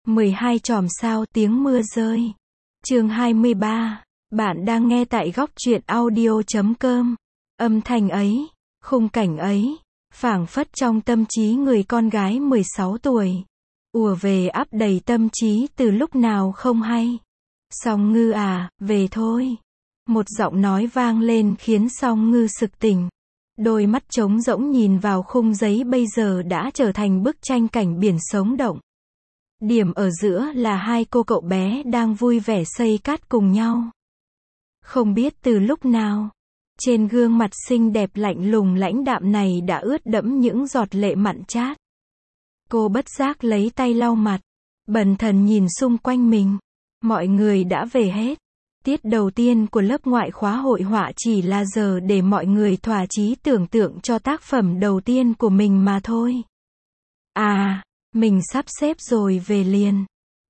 12 chòm sao tiếng mưa rơi. Chương 23. Bạn đang nghe tại góc truyện audio.com. Âm thanh ấy, khung cảnh ấy, phảng phất trong tâm trí người con gái 16 tuổi. Ùa về ắp đầy tâm trí từ lúc nào không hay. Song Ngư à, về thôi. Một giọng nói vang lên khiến Song Ngư sực tỉnh. Đôi mắt trống rỗng nhìn vào khung giấy bây giờ đã trở thành bức tranh cảnh biển sống động. Điểm ở giữa là hai cô cậu bé đang vui vẻ xây cát cùng nhau. Không biết từ lúc nào, trên gương mặt xinh đẹp lạnh lùng lãnh đạm này đã ướt đẫm những giọt lệ mặn chát. Cô bất giác lấy tay lau mặt, bần thần nhìn xung quanh mình. Mọi người đã về hết. Tiết đầu tiên của lớp ngoại khóa hội họa chỉ là giờ để mọi người thỏa chí tưởng tượng cho tác phẩm đầu tiên của mình mà thôi. À, mình sắp xếp rồi về liền.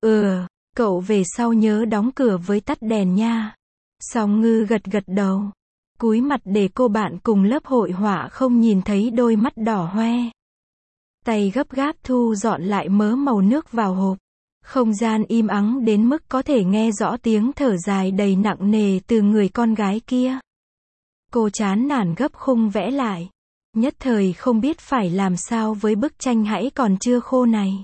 Cậu về sau nhớ đóng cửa với tắt đèn nha. Song Ngư gật gật đầu, cúi mặt để cô bạn cùng lớp hội họa không nhìn thấy đôi mắt đỏ hoe. Tay gấp gáp thu dọn lại mớ màu nước vào hộp. Không gian im ắng đến mức có thể nghe rõ tiếng thở dài đầy nặng nề từ người con gái kia. Cô chán nản gấp khung vẽ lại. Nhất thời không biết phải làm sao với bức tranh hãy còn chưa khô này.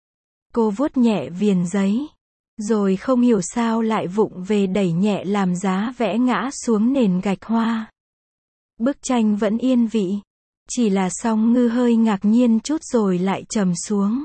Cô vuốt nhẹ viền giấy, rồi không hiểu sao lại vụng về đẩy nhẹ làm giá vẽ ngã xuống nền gạch hoa. Bức tranh vẫn yên vị, chỉ là Song Ngư hơi ngạc nhiên chút rồi lại trầm xuống.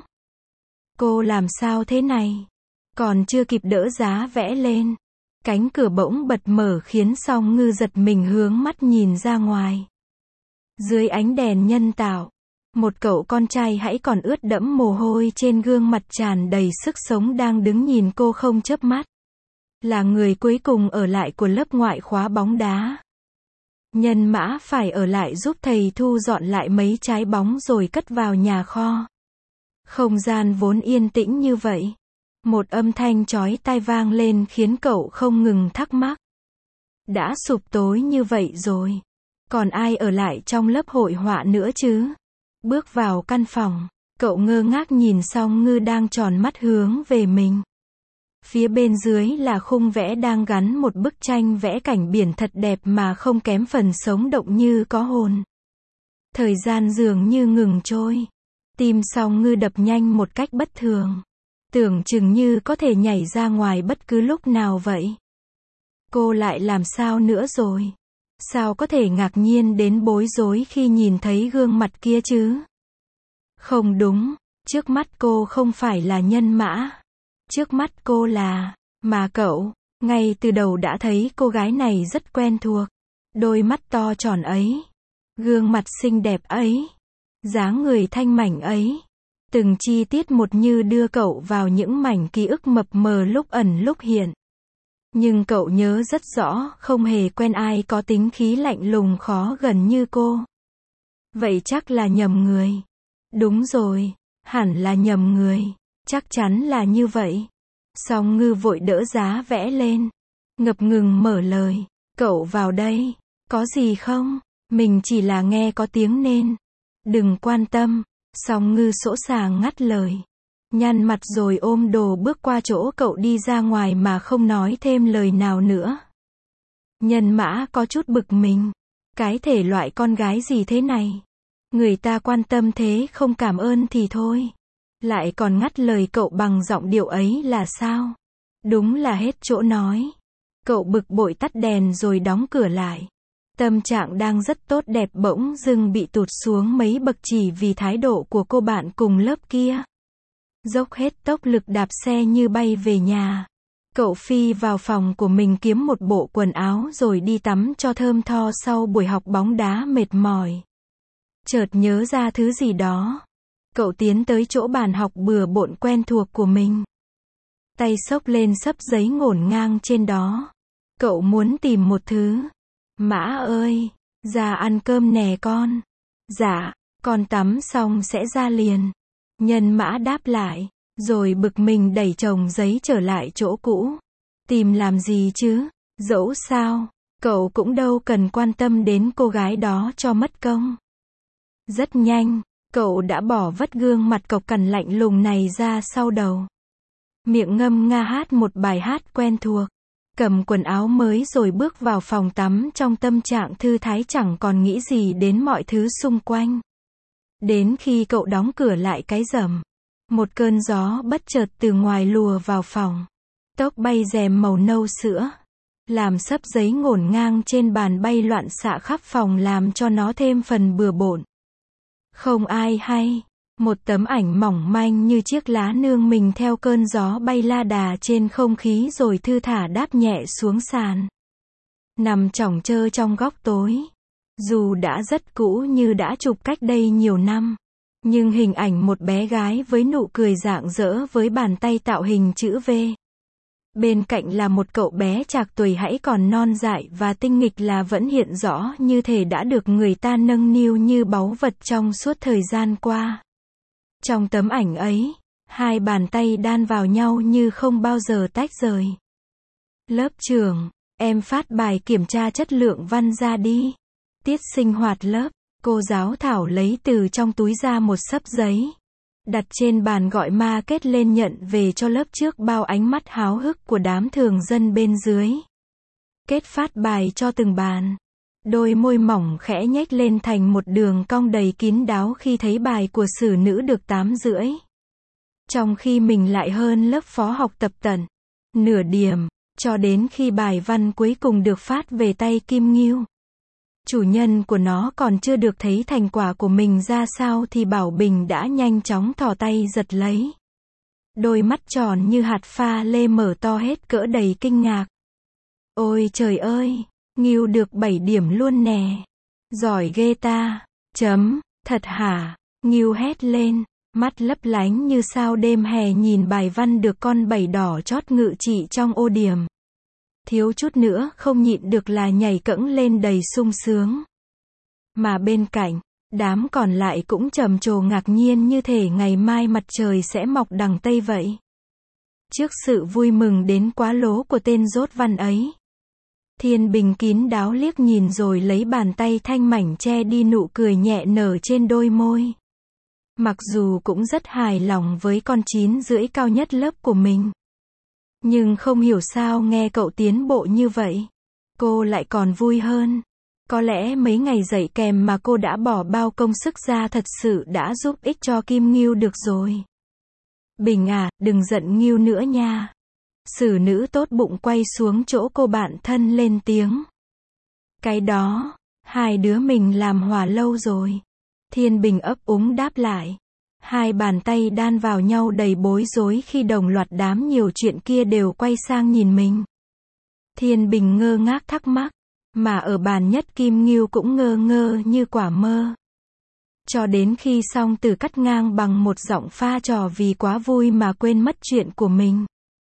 Cô làm sao thế này? Còn chưa kịp đỡ giá vẽ lên, cánh cửa bỗng bật mở khiến Song Ngư giật mình hướng mắt nhìn ra ngoài. Dưới ánh đèn nhân tạo, một cậu con trai hãy còn ướt đẫm mồ hôi trên gương mặt tràn đầy sức sống đang đứng nhìn cô không chớp mắt. Là người cuối cùng ở lại của lớp ngoại khóa bóng đá. Nhân Mã phải ở lại giúp thầy thu dọn lại mấy trái bóng rồi cất vào nhà kho. Không gian vốn yên tĩnh như vậy. Một âm thanh chói tai vang lên khiến cậu không ngừng thắc mắc. Đã sụp tối như vậy rồi. Còn ai ở lại trong lớp hội họa nữa chứ? Bước vào căn phòng, cậu ngơ ngác nhìn Song Ngư đang tròn mắt hướng về mình. Phía bên dưới là khung vẽ đang gắn một bức tranh vẽ cảnh biển thật đẹp mà không kém phần sống động như có hồn. Thời gian dường như ngừng trôi. Tim Song Ngư đập nhanh một cách bất thường. Tưởng chừng như có thể nhảy ra ngoài bất cứ lúc nào vậy. Cô lại làm sao nữa rồi? Sao có thể ngạc nhiên đến bối rối khi nhìn thấy gương mặt kia chứ? Không đúng, trước mắt cô không phải là Nhân Mã. Trước mắt cô là, mà cậu, ngay từ đầu đã thấy cô gái này rất quen thuộc. Đôi mắt to tròn ấy, gương mặt xinh đẹp ấy, dáng người thanh mảnh ấy. Từng chi tiết một như đưa cậu vào những mảnh ký ức mập mờ lúc ẩn lúc hiện. Nhưng cậu nhớ rất rõ, không hề quen ai có tính khí lạnh lùng khó gần như cô. Vậy chắc là nhầm người. Đúng rồi, hẳn là nhầm người. Chắc chắn là như vậy. Song Ngư vội đỡ giá vẽ lên. Ngập ngừng mở lời. Cậu vào đây. Có gì không? Mình chỉ là nghe có tiếng nên. Đừng quan tâm. Song Ngư sỗ sàng ngắt lời. Nhăn mặt rồi ôm đồ bước qua chỗ cậu đi ra ngoài mà không nói thêm lời nào nữa. Nhân Mã có chút bực mình. Cái thể loại con gái gì thế này? Người ta quan tâm thế không cảm ơn thì thôi. Lại còn ngắt lời cậu bằng giọng điệu ấy là sao? Đúng là hết chỗ nói. Cậu bực bội tắt đèn rồi đóng cửa lại. Tâm trạng đang rất tốt đẹp bỗng dưng bị tụt xuống mấy bậc chỉ vì thái độ của cô bạn cùng lớp kia. Dốc hết tốc lực đạp xe như bay về nhà. Cậu phi vào phòng của mình kiếm một bộ quần áo rồi đi tắm cho thơm tho sau buổi học bóng đá mệt mỏi. Chợt nhớ ra thứ gì đó. Cậu tiến tới chỗ bàn học bừa bộn quen thuộc của mình. Tay xốc lên xấp giấy ngổn ngang trên đó. Cậu muốn tìm một thứ. Mã ơi, ra ăn cơm nè con. Dạ, con tắm xong sẽ ra liền. Nhân Mã đáp lại, rồi bực mình đẩy chồng giấy trở lại chỗ cũ. Tìm làm gì chứ? Dẫu sao, cậu cũng đâu cần quan tâm đến cô gái đó cho mất công. Rất nhanh, cậu đã bỏ vất gương mặt cộc cằn lạnh lùng này ra sau đầu. miệng ngâm nga hát một bài hát quen thuộc. Cầm quần áo mới rồi bước vào phòng tắm trong tâm trạng thư thái chẳng còn nghĩ gì đến mọi thứ xung quanh. Đến khi cậu đóng cửa lại cái rầm, một cơn gió bất chợt từ ngoài lùa vào phòng. Tóc bay rèm màu nâu sữa, làm sấp giấy ngổn ngang trên bàn bay loạn xạ khắp phòng làm cho nó thêm phần bừa bộn. Không ai hay, một tấm ảnh mỏng manh như chiếc lá nương mình theo cơn gió bay la đà trên không khí rồi thư thả đáp nhẹ xuống sàn. Nằm chỏng chơ trong góc tối. Dù đã rất cũ như đã chụp cách đây nhiều năm, nhưng hình ảnh một bé gái với nụ cười rạng rỡ với bàn tay tạo hình chữ V. Bên cạnh là một cậu bé trạc tuổi hãy còn non dại và tinh nghịch là vẫn hiện rõ như thể đã được người ta nâng niu như báu vật trong suốt thời gian qua. Trong tấm ảnh ấy, hai bàn tay đan vào nhau như không bao giờ tách rời. Lớp trưởng, em phát bài kiểm tra chất lượng văn ra đi. Tiết sinh hoạt lớp, cô giáo Thảo lấy từ trong túi ra một xấp giấy. Đặt trên bàn gọi ma kết lên nhận về cho lớp trước bao ánh mắt háo hức của đám thường dân bên dưới. Kết phát bài cho từng bàn. Đôi môi mỏng khẽ nhếch lên thành một đường cong đầy kín đáo khi thấy bài của sử nữ được 8,5. Trong khi mình lại hơn lớp phó học tập tận nửa điểm, cho đến khi bài văn cuối cùng được phát về tay Kim Ngưu. Chủ nhân của nó còn chưa được thấy thành quả của mình ra sao thì Bảo Bình đã nhanh chóng thò tay giật lấy. Đôi mắt tròn như hạt pha lê mở to hết cỡ đầy kinh ngạc. Ôi trời ơi, Ngưu được 7 điểm luôn nè. Giỏi ghê ta. Thật hả? Ngưu hét lên, mắt lấp lánh như sao đêm hè nhìn bài văn được con 7 đỏ chót ngự trị trong ô điểm. Thiếu chút nữa không nhịn được là nhảy cẫng lên đầy sung sướng. Mà bên cạnh, đám còn lại cũng trầm trồ ngạc nhiên như thể ngày mai mặt trời sẽ mọc đằng Tây vậy. Trước sự vui mừng đến quá lố của tên dốt văn ấy, Thiên Bình kín đáo liếc nhìn rồi lấy bàn tay thanh mảnh che đi nụ cười nhẹ nở trên đôi môi. Mặc dù cũng rất hài lòng với con 9,5 cao nhất lớp của mình. Nhưng không hiểu sao nghe cậu tiến bộ như vậy, cô lại còn vui hơn. Có lẽ mấy ngày dạy kèm mà cô đã bỏ bao công sức ra thật sự đã giúp ích cho Kim Ngưu được rồi. Bình à, đừng giận Ngưu nữa nha. Sử nữ tốt bụng quay xuống chỗ cô bạn thân lên tiếng. Cái đó, hai đứa mình làm hòa lâu rồi. Thiên Bình ấp úng đáp lại. Hai bàn tay đan vào nhau đầy bối rối khi đồng loạt đám nhiều chuyện kia đều quay sang nhìn mình. Thiên Bình ngơ ngác thắc mắc, mà ở bàn nhất Kim Ngưu cũng ngơ ngơ như quả mơ. Cho đến khi Song Tử cắt ngang bằng một giọng pha trò vì quá vui mà quên mất chuyện của mình.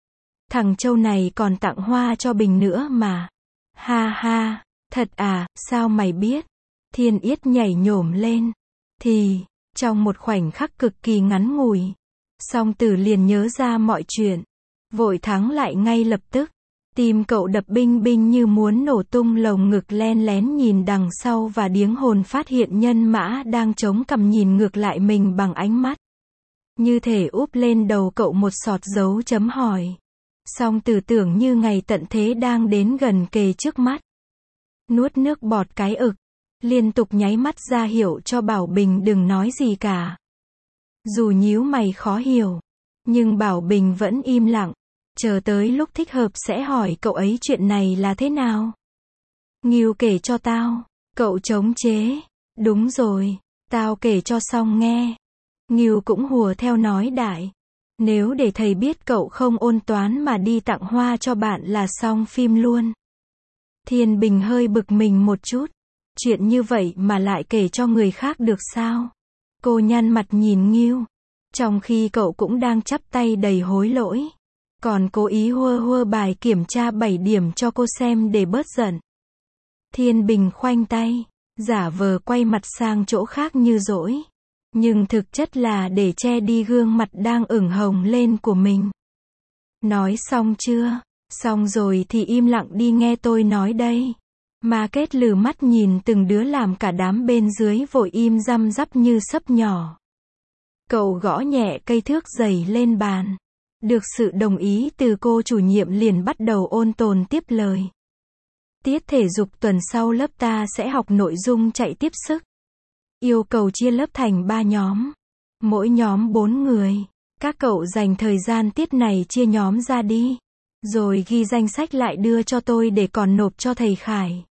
Thằng Châu này còn tặng hoa cho Bình nữa mà. Ha ha, thật à, sao mày biết? Thiên Yết nhảy nhổm lên. Thì, trong một khoảnh khắc cực kỳ ngắn ngủi, Song Tử liền nhớ ra mọi chuyện. Vội thắng lại ngay lập tức. Tim cậu đập binh binh như muốn nổ tung, lồng ngực len lén nhìn đằng sau và điếng hồn phát hiện nhân mã đang chống cằm nhìn ngược lại mình bằng ánh mắt. Như thể úp lên đầu cậu một sọt dấu chấm hỏi. Song Tử tưởng như ngày tận thế đang đến gần kề trước mắt. Nuốt nước bọt cái ực, liên tục nháy mắt ra hiệu cho Bảo Bình đừng nói gì cả. Dù nhíu mày khó hiểu, nhưng Bảo Bình vẫn im lặng, chờ tới lúc thích hợp sẽ hỏi cậu ấy chuyện này là thế nào. Ngưu kể cho tao, cậu chống chế. Đúng rồi, tao kể cho xong nghe. Ngưu cũng hùa theo nói đại. Nếu để thầy biết cậu không ôn toán mà đi tặng hoa cho bạn là xong phim luôn. Thiên Bình hơi bực mình một chút. Chuyện như vậy mà lại kể cho người khác được sao? Cô nhăn mặt nhìn Ngưu, trong khi cậu cũng đang chắp tay đầy hối lỗi. Còn cố ý hua bài kiểm tra 7 điểm cho cô xem để bớt giận. Thiên Bình khoanh tay, giả vờ quay mặt sang chỗ khác như dỗi. Nhưng thực chất là để che đi gương mặt đang ửng hồng lên của mình. Nói xong chưa? Xong rồi thì im lặng đi nghe tôi nói đây. Mà Kết lừ mắt nhìn từng đứa làm cả đám bên dưới vội im răm rắp như sấp nhỏ. Cậu gõ nhẹ cây thước giày lên bàn. Được sự đồng ý từ cô chủ nhiệm liền bắt đầu ôn tồn tiếp lời. Tiết thể dục tuần sau lớp ta sẽ học nội dung chạy tiếp sức. Yêu cầu chia lớp thành 3 nhóm. Mỗi nhóm 4 người. Các cậu dành thời gian tiết này chia nhóm ra đi. Rồi ghi danh sách lại đưa cho tôi để còn nộp cho thầy Khải.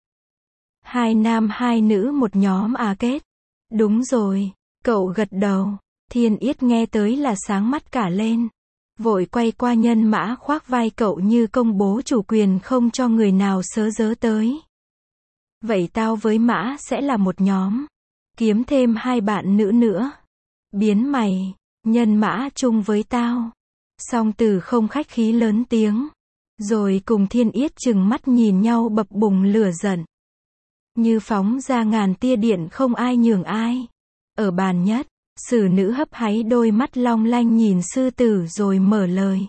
2 nam 2 nữ một nhóm à Kết? Đúng rồi. Cậu gật đầu. Thiên Yết nghe tới là sáng mắt cả lên. Vội quay qua Nhân Mã khoác vai cậu như công bố chủ quyền không cho người nào sớ dớ tới. Vậy tao với Mã sẽ là một nhóm. Kiếm thêm 2 bạn nữ nữa. Biến mày. Nhân Mã chung với tao. Song Từ không khách khí lớn tiếng. Rồi cùng Thiên Yết chừng mắt nhìn nhau bập bùng lửa giận. Như phóng ra ngàn tia điện không ai nhường ai. Ở bàn nhất, Sử Nữ hấp háy đôi mắt long lanh nhìn Sư Tử rồi mở lời.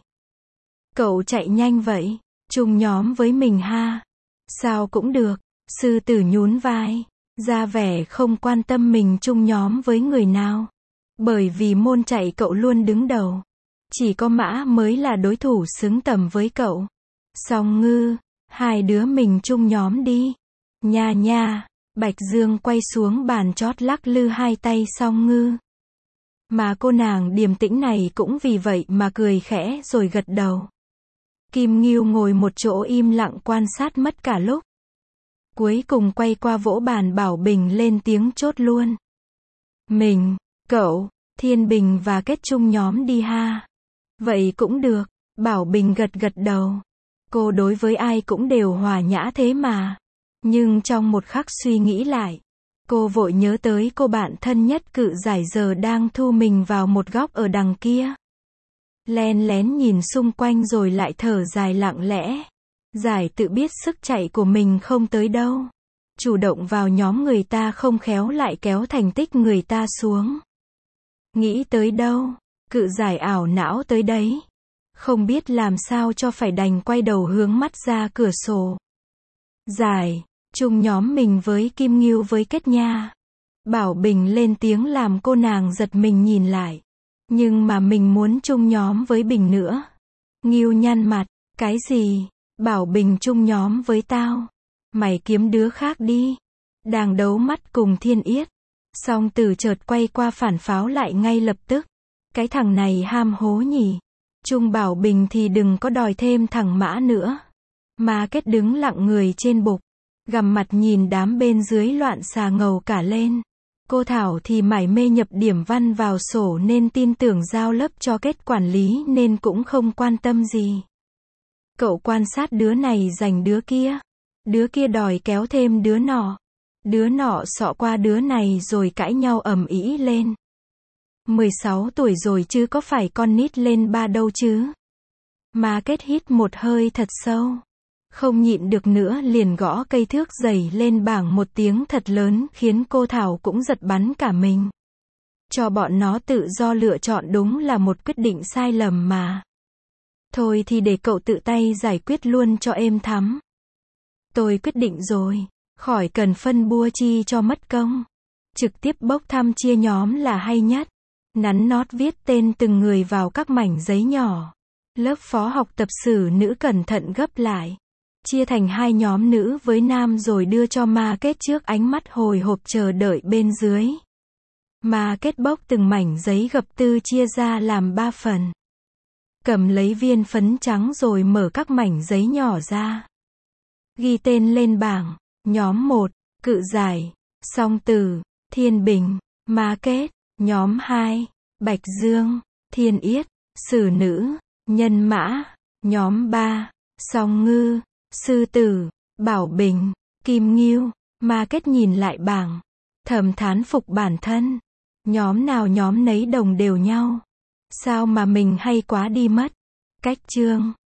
Cậu chạy nhanh vậy, chung nhóm với mình ha. Sao cũng được, Sư Tử nhún vai, ra vẻ không quan tâm mình chung nhóm với người nào. Bởi vì môn chạy cậu luôn đứng đầu. Chỉ có Mã mới là đối thủ xứng tầm với cậu. Song Ngư, 2 đứa mình chung nhóm đi. Nha nha, Bạch Dương quay xuống bàn chót lắc lư 2 tay Song Ngư. Mà cô nàng điềm tĩnh này cũng vì vậy mà cười khẽ rồi gật đầu. Kim Ngưu ngồi một chỗ im lặng quan sát mất cả lúc. Cuối cùng quay qua vỗ bàn Bảo Bình lên tiếng chốt luôn. Mình, cậu, Thiên Bình và Kết chung nhóm đi ha. Vậy cũng được, Bảo Bình gật gật đầu. Cô đối với ai cũng đều hòa nhã thế mà. Nhưng trong một khắc suy nghĩ lại, cô vội nhớ tới cô bạn thân nhất Cự Giải giờ đang thu mình vào một góc ở đằng kia. Len lén nhìn xung quanh rồi lại thở dài lặng lẽ. Giải tự biết sức chạy của mình không tới đâu. Chủ động vào nhóm người ta không khéo lại kéo thành tích người ta xuống. Nghĩ tới đâu, Cự Giải ảo não tới đấy. Không biết làm sao cho phải đành quay đầu hướng mắt ra cửa sổ. Giải, chung nhóm mình với Kim Ngưu với Kết nha. Bảo Bình lên tiếng làm cô nàng giật mình nhìn lại. Nhưng mà mình muốn chung nhóm với Bình nữa. Ngưu nhăn mặt, cái gì? Bảo Bình chung nhóm với tao. Mày kiếm đứa khác đi. Đang đấu mắt cùng Thiên Yết. Song Từ chợt quay qua phản pháo lại ngay lập tức. Cái thằng này ham hố nhỉ. Chung Bảo Bình thì đừng có đòi thêm thằng Mã nữa. Mà Kết đứng lặng người trên bục. Gằm mặt nhìn đám bên dưới loạn xà ngầu cả lên. Cô Thảo thì mải mê nhập điểm văn vào sổ nên tin tưởng giao lớp cho Kết quản lý nên cũng không quan tâm gì. Cậu quan sát đứa này giành đứa kia. Đứa kia đòi kéo thêm đứa nọ. Đứa nọ xọ qua đứa này rồi cãi nhau ầm ĩ lên. 16 tuổi rồi chứ có phải con nít lên 3 đâu chứ. Mà Kết hít một hơi thật sâu. Không nhịn được nữa liền gõ cây thước giày lên bảng một tiếng thật lớn khiến cô Thảo cũng giật bắn cả mình. Cho bọn nó tự do lựa chọn đúng là một quyết định sai lầm mà. Thôi thì để cậu tự tay giải quyết luôn cho êm thắm. Tôi quyết định rồi, khỏi cần phân bua chi cho mất công. Trực tiếp bốc thăm chia nhóm là hay nhất. Nắn nót viết tên từng người vào các mảnh giấy nhỏ. Lớp phó học tập Sử Nữ cẩn thận gấp lại. Chia thành 2 nhóm nữ với nam rồi đưa cho Ma Kết trước ánh mắt hồi hộp chờ đợi bên dưới. Ma Kết bốc từng mảnh giấy gập tư chia ra làm 3 phần. Cầm lấy viên phấn trắng rồi mở các mảnh giấy nhỏ ra. Ghi tên lên bảng. Nhóm 1, Cự Giải, Song Từ, Thiên Bình, Ma Kết. Nhóm 2, Bạch Dương, Thiên Yết, Sử Nữ, Nhân Mã. Nhóm 3, Song Ngư, Sư Tử, Bảo Bình, Kim Ngưu. Ma Kết nhìn lại bảng. Thầm thán phục bản thân. Nhóm nào nhóm nấy đồng đều nhau. Sao mà mình hay quá đi mất. Cách chương